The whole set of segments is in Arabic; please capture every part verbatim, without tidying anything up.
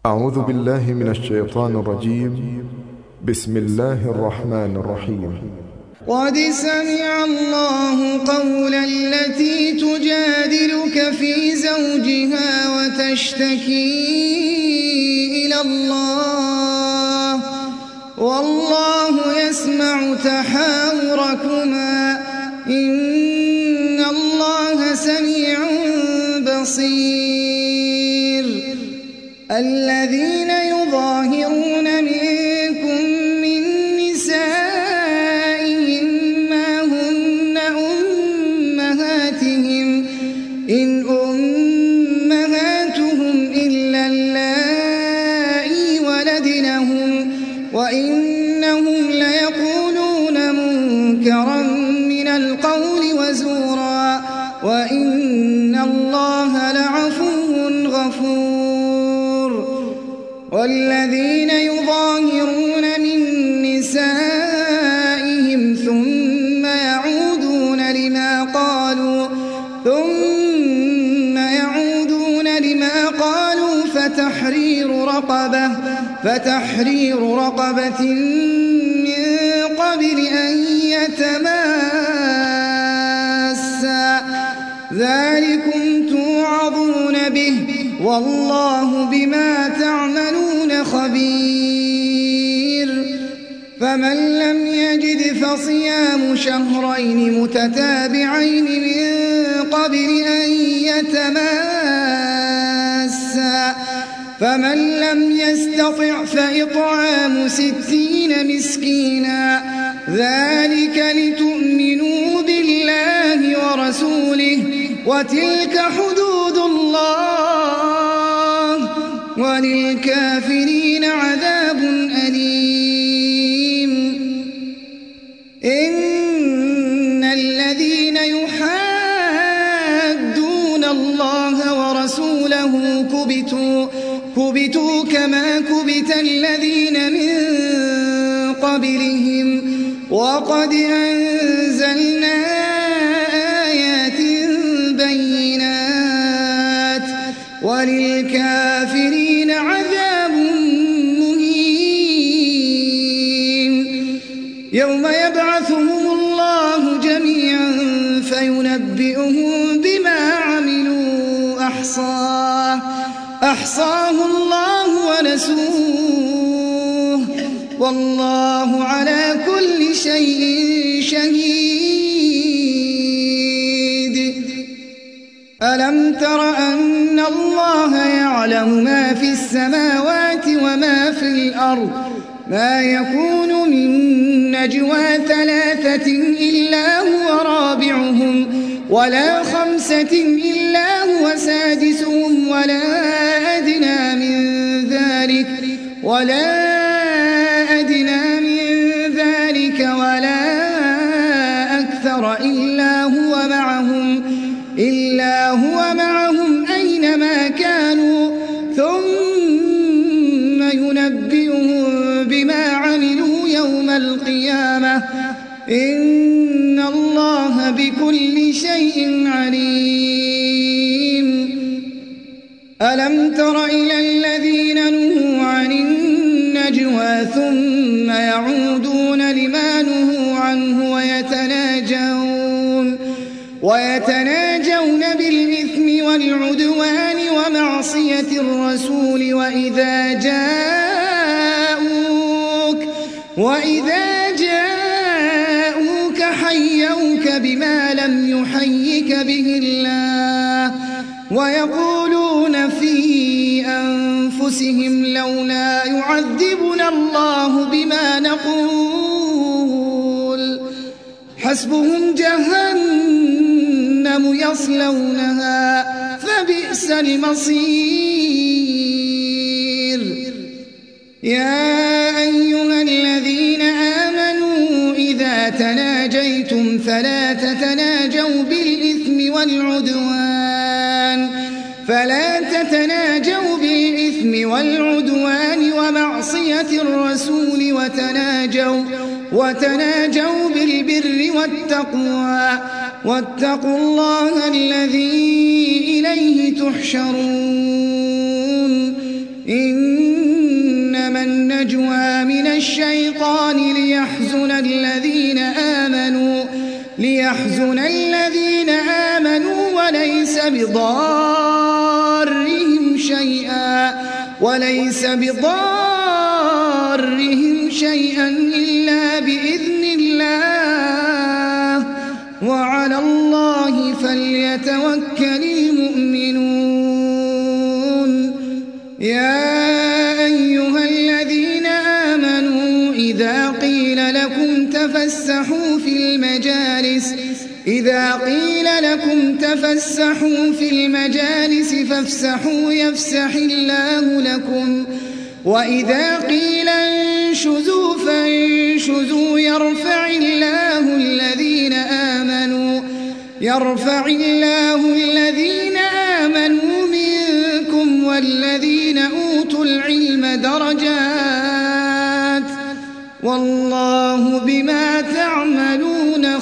أعوذ بالله من الشيطان الرجيم. بسم الله الرحمن الرحيم. قد سمع الله قول التي تجادلك في زوجها وتشتكي إلى الله والله يسمع تحاوركما إن الله سميع بصير. الذين يظاهرون منكم من نسائهم ما هن أمهاتهم إن أمهاتهم إلا اللائي ولدنهم وإنهم ليقولون منكرا من القول وزورا وإن الله لعفو غفور. والذين يظاهرون من نسائهم ثم يعودون لما قالوا ثم يعودون لما قالوا فتحرير رقبة فتحرير رقبة من قبل أن يتماسا ذلكم توعظون به والله بما تعملون خبير. فمن لم يجد فصيام شهرين متتابعين من قبل أن يتماسا فمن لم يستطع فإطعام ستين مسكينا ذلك لتؤمنوا بالله ورسوله وتلك حدود الله وللكافرين عذاب أليم. إن الذين يحادون الله ورسوله كبتوا كبتوا كما كبت الذين من قبلهم وقد أنزلنا آيات بينات وللكافرين عذاب مهين. يوم يبعثهم الله جميعا فينبئهم بما عملوا أحصاه أحصاه الله ونسوه والله على كل شيء شهيد. ألم تر أن الله يعلم ما في السماوات وما في الأرض ما يكون من نجوى ثلاثة إلا هو رابعهم ولا خمسة إلا هو سادسهم ولا أدنى من ذلك ولا أدنى من ذلك ولا أكثر إلا هو معهم إلا هو معهم أينما كانوا ثم ينبئهم بما عملوا يوم القيامة إن الله بكل شيء عليم. ألم تر إلى الذين نهوا عن النجوى ثم يعودون لما نهوا عنه ويتناجون ويتناجون بالإثم والعدوان ومعصية الرسول وإذا جاءوك وإذا جاءوك حيوك بما لم يحيك به الله ويقولون في أنفسهم لولا يعذبنا الله بما نقول حسبهم جهنم يصلونها فبئس المصير. يا أيها الذين آمنوا إذا تناجيتم فلا تتناجوا بالإثم والعدوان فلا تتناجوا بالإثم والعدوان ومعصية الرسول وتناجوا وتناجوا بالبر والتقوى واتقوا الله الذي إليه تحشرون. إنما النجوى من الشيطان ليحزن الذين آمنوا ليحزن الذين آمنوا وليس بضارهم شيئا وليس بضارهم شيئا إلا بإذن الله وعلى الله فليتوكل المؤمنون. يا أيها الذين آمنوا إذا قيل لكم تفسحوا في المجالس إذا قيل لكم تفسحوا في المجالس فافسحوا يفسح الله لكم وإذا قيل انشزوا فانشزوا يرفع الله الذين آمنوا يرفع الله الذين آمنوا منكم والذين أوتوا العلم درجات والله بما تعملون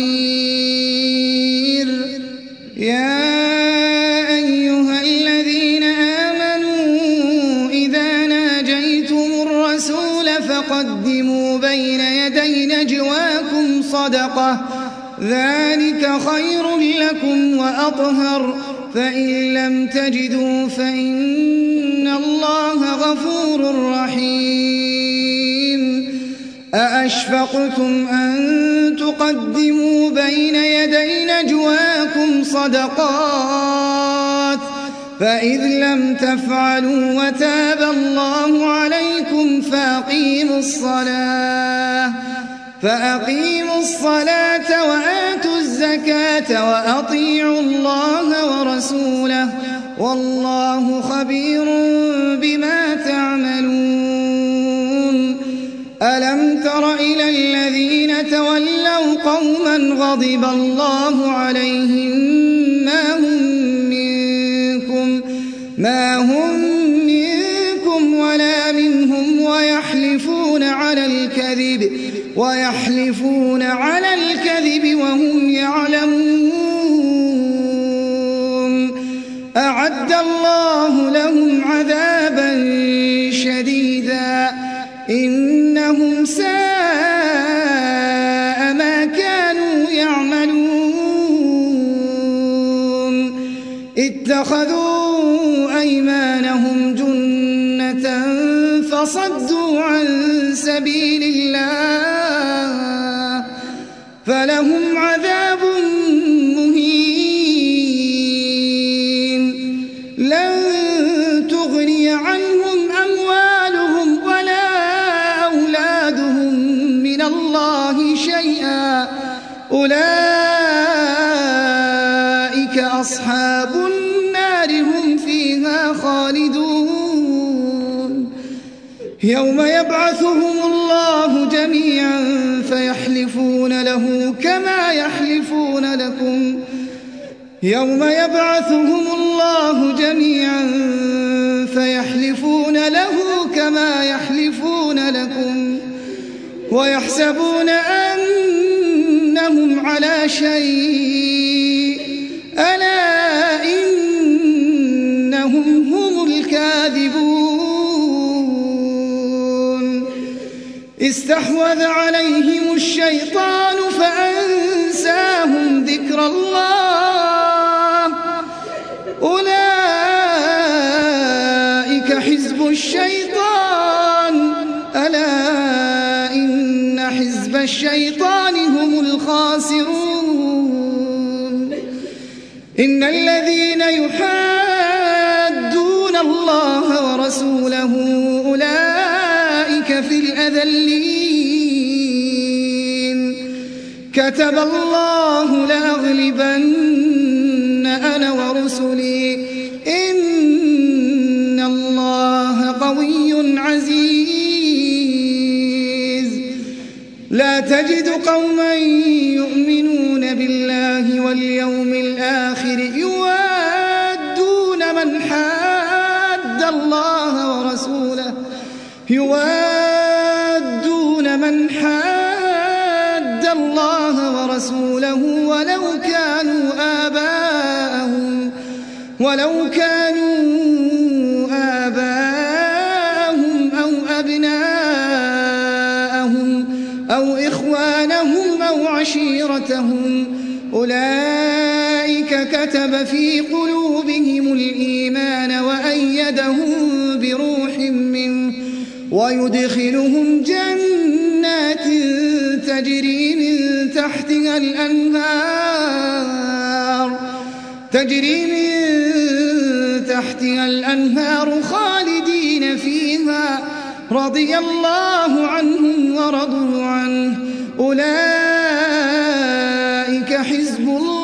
خبير. يا أيها الذين آمنوا إذا ناجيتم الرسول فقدموا بين يدي نجواكم صدقة ذلك خير لكم وأطهر فإن لم تجدوا فإن الله غفور رحيم. أأشفقتم أن تقدموا بين يدي نجواكم صدقات فإذ لم تفعلوا وتاب الله عليكم فأقيموا الصلاة فأقيموا الصلاة وآتوا الزكاة وأطيعوا الله ورسوله والله خبير بما تعملون. ألم تر إلى الذين تولوا قوما غضب الله عليهم ما هم منكم ما هم منكم ولا منهم ويحلفون على الكذب ويحلفون على الكذب وهم يعلمون. أعد الله لهم عذابا شديدا إنهم ساء ما كانوا يعملون. اتخذوا أيمانهم جنة فصدوا عن سبيل الله فلهم عذاب مهين. لن تغني عنهم أموالهم ولا أولادهم من الله شيئا أولئك أصحاب النار هم فيها خالدون. يوم يبعثهم الله جميعا فيحلفون له كما يحلفون لكم يوم يبعثهم الله جميعا فيحلفون له كما يحلفون لكم ويحسبون أنهم على شيء ألا إنهم هم الكاذبون. استحوذ عليهم الشيطان فأنساهم ذكر الله أولئك حزب الشيطان ألا إن حزب الشيطان هم الخاسرون. إن الذين يحادون الله ورسوله أولئك في الأذلين. كتب الله لأغلبن أنا ورسلي إن الله قوي عزيز. لا تجد قوما يؤمنون بالله واليوم الآخر يوادون من حاد الله ورسوله يوادون من حاد الله ورسوله ولو كانوا آباءهم ولو كانوا آباءهم إخوانهم أو عشيرتهم أولئك كتب في قلوبهم الإيمان وأيدهم بروح منه ويدخلهم جنات تجري من تحتها الأنهار تجري من تحتها الأنهار خالدين فيها رضي الله عنهم ورضوا عنه أولئك حزب الله